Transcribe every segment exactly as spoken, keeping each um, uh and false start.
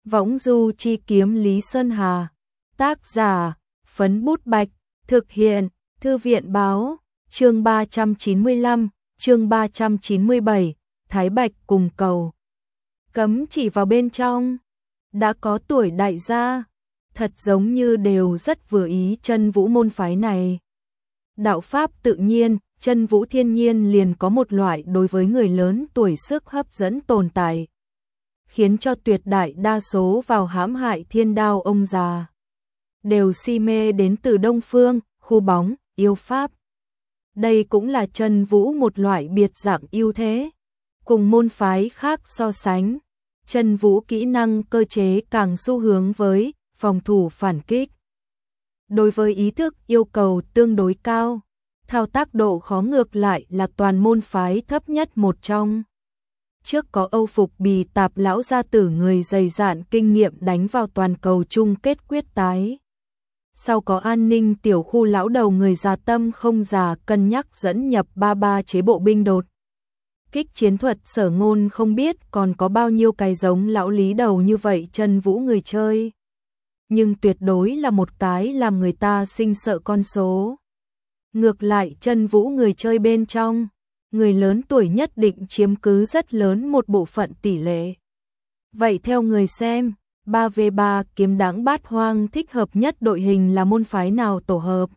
Võng du chi kiếm Lý Sơn Hà. Tác giả, Phấn Bút Bạch. Thực hiện, Thư viện Báo. Chương ba trăm chín mươi lăm, chương ba trăm chín mươi bảy, Thái Bạch cùng cầu. Cấm chỉ vào bên trong. Đã có tuổi đại gia, thật giống như đều rất vừa ý chân vũ môn phái này. Đạo pháp tự nhiên, chân vũ thiên nhiên liền có một loại đối với người lớn tuổi sức hấp dẫn tồn tại, khiến cho tuyệt đại đa số vào hãm hại thiên đao ông già đều si mê đến từ Đông Phương, khu bóng, yêu pháp. Đây cũng là chân vũ một loại biệt dạng ưu thế. Cùng môn phái khác so sánh, chân vũ kỹ năng cơ chế càng xu hướng với phòng thủ phản kích. Đối với ý thức yêu cầu tương đối cao, thao tác độ khó ngược lại là toàn môn phái thấp nhất một trong. Trước có Âu Phục Bì Tạp lão gia tử người dày dạn kinh nghiệm đánh vào toàn cầu chung kết quyết tái. Sau có An Ninh tiểu khu lão đầu người già tâm không già cân nhắc dẫn nhập ba ba chế bộ binh đột kích chiến thuật. Sở Ngôn không biết còn có bao nhiêu cái giống lão lý đầu như vậy chân vũ người chơi, nhưng tuyệt đối là một cái làm người ta sinh sợ con số. Ngược lại chân vũ người chơi bên trong, người lớn tuổi nhất định chiếm cứ rất lớn một bộ phận tỷ lệ. Vậy theo người xem, ba vs ba kiếm đáng bát hoang thích hợp nhất đội hình là môn phái nào tổ hợp?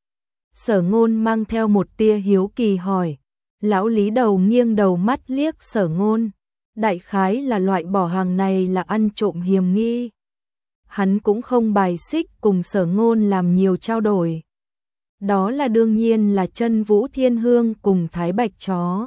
Sở Ngôn mang theo một tia hiếu kỳ hỏi. Lão lý đầu nghiêng đầu mắt liếc Sở Ngôn, đại khái là loại bỏ hàng này là ăn trộm hiểm nghi. Hắn cũng không bài xích cùng Sở Ngôn làm nhiều trao đổi. Đó là đương nhiên là chân vũ thiên hương cùng Thái Bạch chó.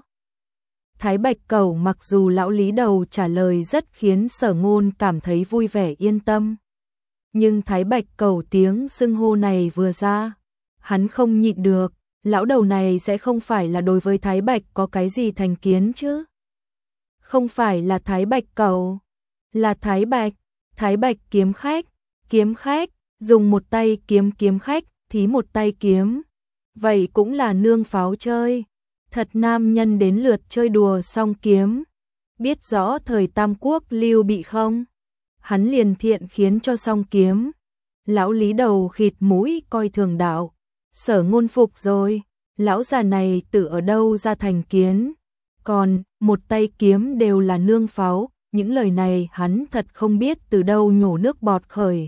Thái Bạch cẩu mặc dù lão lý đầu trả lời rất khiến Sở Ngôn cảm thấy vui vẻ yên tâm. Nhưng Thái Bạch cẩu tiếng xưng hô này vừa ra, hắn không nhịn được, lão đầu này sẽ không phải là đối với Thái Bạch có cái gì thành kiến chứ? Không phải là Thái Bạch cẩu, là Thái Bạch, Thái Bạch kiếm khách, kiếm khách, dùng một tay kiếm kiếm khách, thí một tay kiếm. Vậy cũng là nương pháo chơi. Thật nam nhân đến lượt chơi đùa song kiếm. Biết rõ thời Tam Quốc Lưu Bị không? Hắn liền thiện khiến cho song kiếm. Lão lý đầu khịt mũi coi thường đạo. Sở Ngôn phục rồi. Lão già này tự ở đâu ra thành kiến? Còn, một tay kiếm đều là nương pháo. Những lời này hắn thật không biết từ đâu nhổ nước bọt khởi.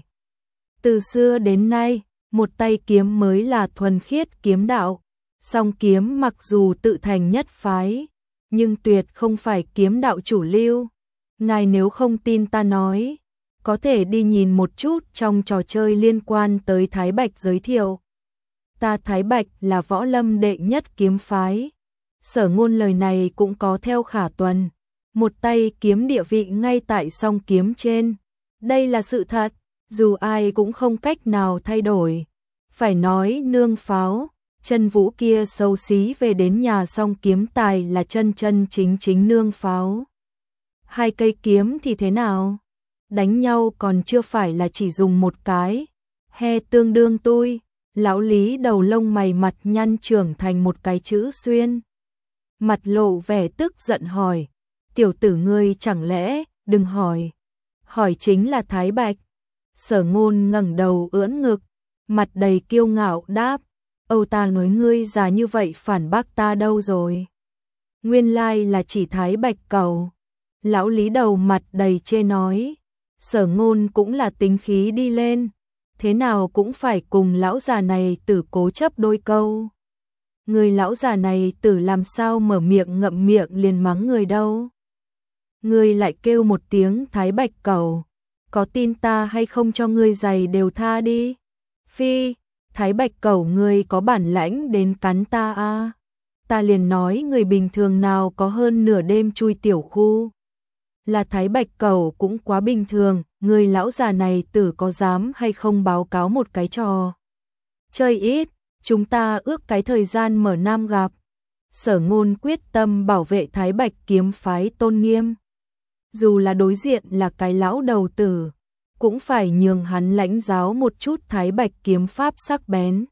Từ xưa đến nay, một tay kiếm mới là thuần khiết kiếm đạo. Song kiếm mặc dù tự thành nhất phái, nhưng tuyệt không phải kiếm đạo chủ lưu. Ngài nếu không tin ta nói, có thể đi nhìn một chút trong trò chơi liên quan tới Thái Bạch giới thiệu. Ta Thái Bạch là võ lâm đệ nhất kiếm phái. Sở Ngôn lời này cũng có theo khả tuần. Một tay kiếm địa vị ngay tại song kiếm trên. Đây là sự thật, dù ai cũng không cách nào thay đổi. Phải nói nương pháo, chân vũ kia xấu xí về đến nhà song kiếm tài là chân chân chính chính nương pháo. Hai cây kiếm thì thế nào? Đánh nhau còn chưa phải là chỉ dùng một cái. He tương đương tôi, lão lý đầu lông mày mặt nhăn trưởng thành một cái chữ xuyên. Mặt lộ vẻ tức giận hỏi, tiểu tử ngươi chẳng lẽ, đừng hỏi. Hỏi chính là Thái Bạch. Sở Ngôn ngẩng đầu ưỡn ngực, mặt đầy kiêu ngạo đáp, Âu ta nói ngươi già như vậy phản bác ta đâu rồi? Nguyên lai là chỉ Thái Bạch cẩu. Lão lý đầu mặt đầy chê nói, Sở Ngôn cũng là tính khí đi lên, thế nào cũng phải cùng lão già này tử cố chấp đôi câu. Người lão già này tử làm sao mở miệng ngậm miệng liền mắng người đâu. Ngươi lại kêu một tiếng Thái Bạch cẩu, có tin ta hay không cho ngươi giày đều tha đi. Phi, Thái Bạch cẩu ngươi có bản lãnh đến cắn ta a à? Ta liền nói người bình thường nào có hơn nửa đêm chui tiểu khu. Là Thái Bạch cẩu cũng quá bình thường, người lão già này tử có dám hay không báo cáo một cái trò. Chơi ít, chúng ta ước cái thời gian mở nam gặp. Sở Ngôn quyết tâm bảo vệ Thái Bạch kiếm phái tôn nghiêm. Dù là đối diện là cái lão đầu tử, cũng phải nhường hắn lãnh giáo một chút Thái Bạch kiếm pháp sắc bén.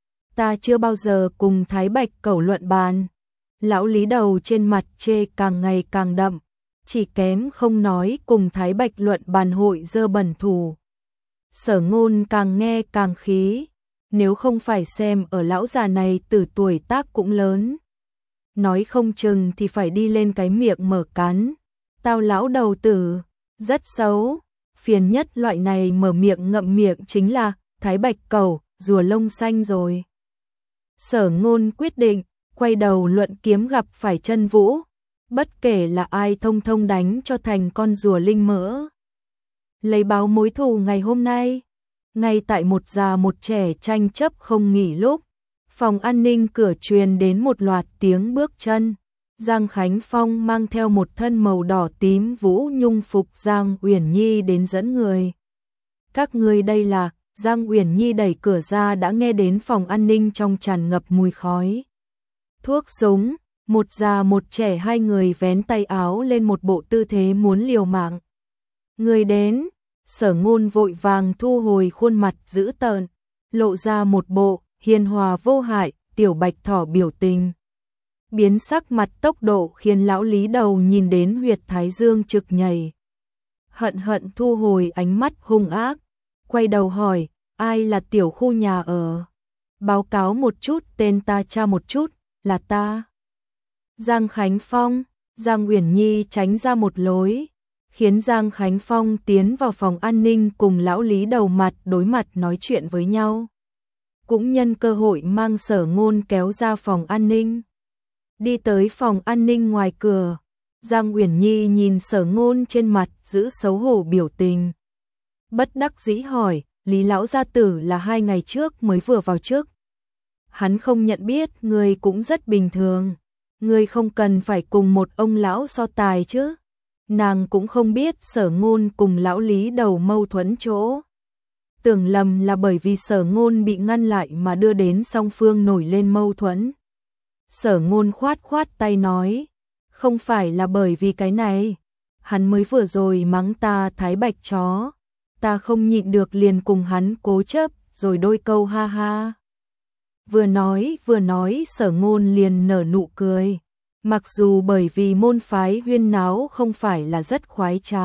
Ta chưa bao giờ cùng Thái Bạch cẩu luận bàn. Lão lý đầu trên mặt chê càng ngày càng đậm, chỉ kém không nói cùng Thái Bạch luận bàn hội dơ bẩn thù. Sở Ngôn càng nghe càng khí, nếu không phải xem ở lão già này từ tuổi tác cũng lớn, nói không chừng thì phải đi lên cái miệng mở cắn. Tao lão đầu tử, rất xấu, phiền nhất loại này mở miệng ngậm miệng chính là Thái Bạch Cẩu, rùa lông xanh rồi. Sở Ngôn quyết định, quay đầu luận kiếm gặp phải Chân Vũ, bất kể là ai thông thông đánh cho thành con rùa linh mỡ. Lấy báo mối thù ngày hôm nay, ngay tại một già một trẻ tranh chấp không nghỉ lúc, phòng an ninh cửa truyền đến một loạt tiếng bước chân. Giang Khánh Phong mang theo một thân màu đỏ tím vũ nhung phục Giang Uyển Nhi đến dẫn người. Các ngươi đây là, Giang Uyển Nhi đẩy cửa ra đã nghe đến phòng an ninh trong tràn ngập mùi khói thuốc súng, một già một trẻ hai người vén tay áo lên một bộ tư thế muốn liều mạng. Người đến, Sở Ngôn vội vàng thu hồi khuôn mặt dữ tợn, lộ ra một bộ hiền hòa vô hại, tiểu bạch thỏ biểu tình. Biến sắc mặt tốc độ khiến lão Lý Đầu nhìn đến huyệt thái dương trực nhảy. Hận hận thu hồi ánh mắt hung ác, quay đầu hỏi, ai là tiểu khu nhà ở? Báo cáo một chút, tên ta tra một chút, là ta. Giang Khánh Phong, Giang Uyển Nhi tránh ra một lối, khiến Giang Khánh Phong tiến vào phòng an ninh cùng lão Lý Đầu mặt đối mặt nói chuyện với nhau. Cũng nhân cơ hội mang Sở Ngôn kéo ra phòng an ninh. Đi tới phòng an ninh ngoài cửa, Giang Uyển Nhi nhìn Sở Ngôn trên mặt giữ xấu hổ biểu tình. Bất đắc dĩ hỏi, Lý lão gia tử là hai ngày trước mới vừa vào trước. Hắn không nhận biết, người cũng rất bình thường. Người không cần phải cùng một ông lão so tài chứ. Nàng cũng không biết Sở Ngôn cùng lão Lý Đầu mâu thuẫn chỗ. Tưởng lầm là bởi vì Sở Ngôn bị ngăn lại mà đưa đến song phương nổi lên mâu thuẫn. Sở Ngôn khoát khoát tay nói, không phải là bởi vì cái này, hắn mới vừa rồi mắng ta Thái Bạch chó, ta không nhịn được liền cùng hắn cố chấp, rồi đôi câu ha ha. Vừa nói vừa nói Sở Ngôn liền nở nụ cười, mặc dù bởi vì môn phái huyên náo không phải là rất khoái trá,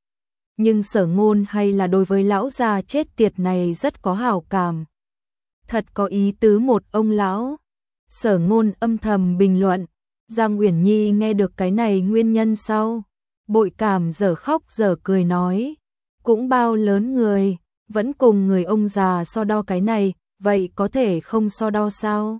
nhưng Sở Ngôn hay là đối với lão già chết tiệt này rất có hảo cảm. Thật có ý tứ một ông lão. Sở Ngôn âm thầm bình luận. Giang Uyển Nhi nghe được cái này nguyên nhân sau, bội cảm dở khóc dở cười nói, cũng bao lớn người, vẫn cùng người ông già so đo cái này, vậy có thể không so đo sao?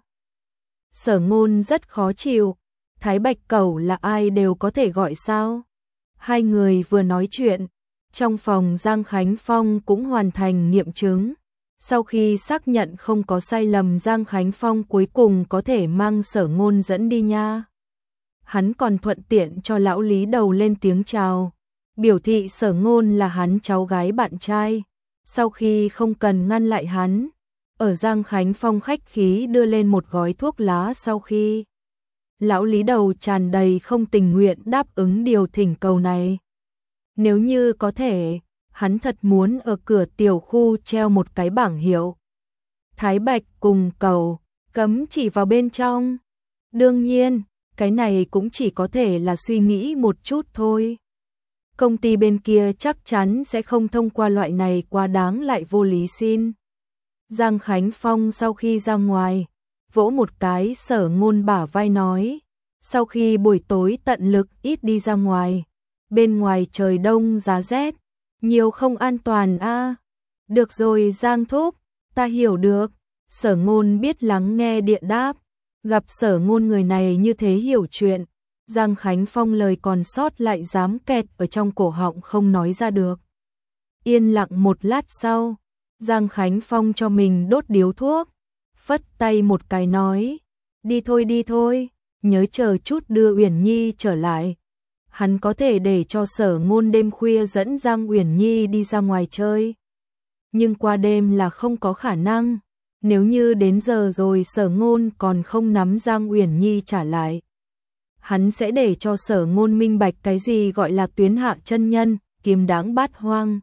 Sở Ngôn rất khó chịu, Thái Bạch Cẩu là ai đều có thể gọi sao? Hai người vừa nói chuyện, trong phòng Giang Khánh Phong cũng hoàn thành nghiệm chứng. Sau khi xác nhận không có sai lầm, Giang Khánh Phong cuối cùng có thể mang Sở Ngôn dẫn đi nha. Hắn còn thuận tiện cho lão Lý Đầu lên tiếng chào, biểu thị Sở Ngôn là hắn cháu gái bạn trai. Sau khi không cần ngăn lại hắn, ở Giang Khánh Phong khách khí đưa lên một gói thuốc lá. Sau khi lão Lý Đầu tràn đầy không tình nguyện đáp ứng điều thỉnh cầu này, nếu như có thể, hắn thật muốn ở cửa tiểu khu treo một cái bảng hiệu Thái Bạch cùng Cẩu, cấm chỉ vào bên trong. Đương nhiên, cái này cũng chỉ có thể là suy nghĩ một chút thôi. Công ty bên kia chắc chắn sẽ không thông qua loại này quá đáng lại vô lý xin. Giang Khánh Phong sau khi ra ngoài, vỗ một cái Sở Ngôn bả vai nói, sau khi buổi tối tận lực ít đi ra ngoài, bên ngoài trời đông giá rét, nhiều không an toàn a. À. Được rồi Giang thúc, ta hiểu được. Sở Ngôn biết lắng nghe địa đáp, gặp Sở Ngôn người này như thế hiểu chuyện, Giang Khánh Phong lời còn sót lại dám kẹt ở trong cổ họng không nói ra được. Yên lặng một lát sau, Giang Khánh Phong cho mình đốt điếu thuốc, phất tay một cái nói, đi thôi đi thôi, nhớ chờ chút đưa Uyển Nhi trở lại. Hắn có thể để cho Sở Ngôn đêm khuya dẫn Giang Uyển Nhi đi ra ngoài chơi, nhưng qua đêm là không có khả năng. Nếu như đến giờ rồi Sở Ngôn còn không nắm Giang Uyển Nhi trả lại, hắn sẽ để cho Sở Ngôn minh bạch cái gì gọi là tuyến hạ chân nhân, kiếm đáng bát hoang.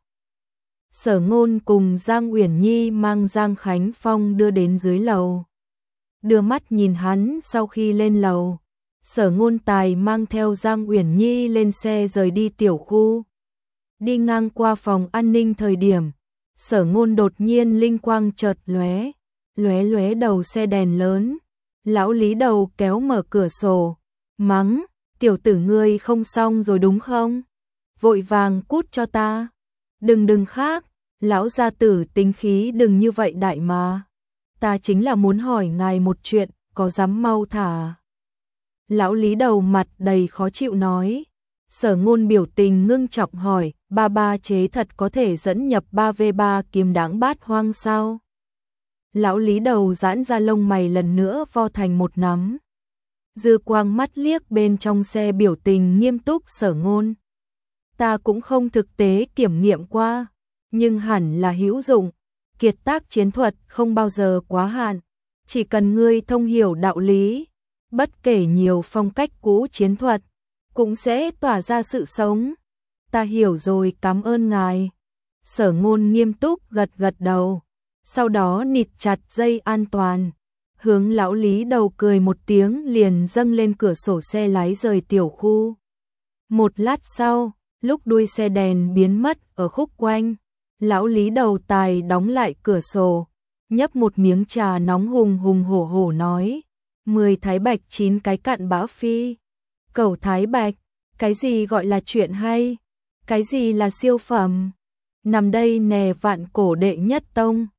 Sở Ngôn cùng Giang Uyển Nhi mang Giang Khánh Phong đưa đến dưới lầu. Đưa mắt nhìn hắn sau khi lên lầu, Sở Ngôn Tài mang theo Giang Uyển Nhi lên xe rời đi tiểu khu. Đi ngang qua phòng an ninh thời điểm, Sở Ngôn đột nhiên linh quang chợt lóe, lóe lóe đầu xe đèn lớn. Lão Lý Đầu kéo mở cửa sổ, mắng, tiểu tử ngươi không xong rồi đúng không? Vội vàng cút cho ta. Đừng đừng khác, lão gia tử tính khí đừng như vậy đại mà. Ta chính là muốn hỏi ngài một chuyện, có dám mau thả. Lão Lý Đầu mặt đầy khó chịu nói. Sở Ngôn biểu tình ngưng trọng hỏi, ba ba chế thật có thể dẫn nhập ba vê ba kiếm đáng bát hoang sao? Lão Lý Đầu giãn ra lông mày lần nữa vo thành một nắm. Dư quang mắt liếc bên trong xe biểu tình nghiêm túc Sở Ngôn. Ta cũng không thực tế kiểm nghiệm qua, nhưng hẳn là hữu dụng. Kiệt tác chiến thuật không bao giờ quá hạn, chỉ cần ngươi thông hiểu đạo lý, bất kể nhiều phong cách cũ chiến thuật, cũng sẽ tỏa ra sự sống. Ta hiểu rồi, cảm ơn ngài. Sở Ngôn nghiêm túc gật gật đầu, sau đó nịt chặt dây an toàn, hướng lão Lý Đầu cười một tiếng liền dâng lên cửa sổ xe lái rời tiểu khu. Một lát sau, lúc đuôi xe đèn biến mất ở khúc quanh, lão Lý Đầu Tài đóng lại cửa sổ, nhấp một miếng trà nóng hùng hùng hổ hổ nói, mười thái bạch chín cái cặn bã phi. Cẩu thái bạch, cái gì gọi là chuyện hay? Cái gì là siêu phẩm? Nằm đây nè vạn cổ đệ nhất tông.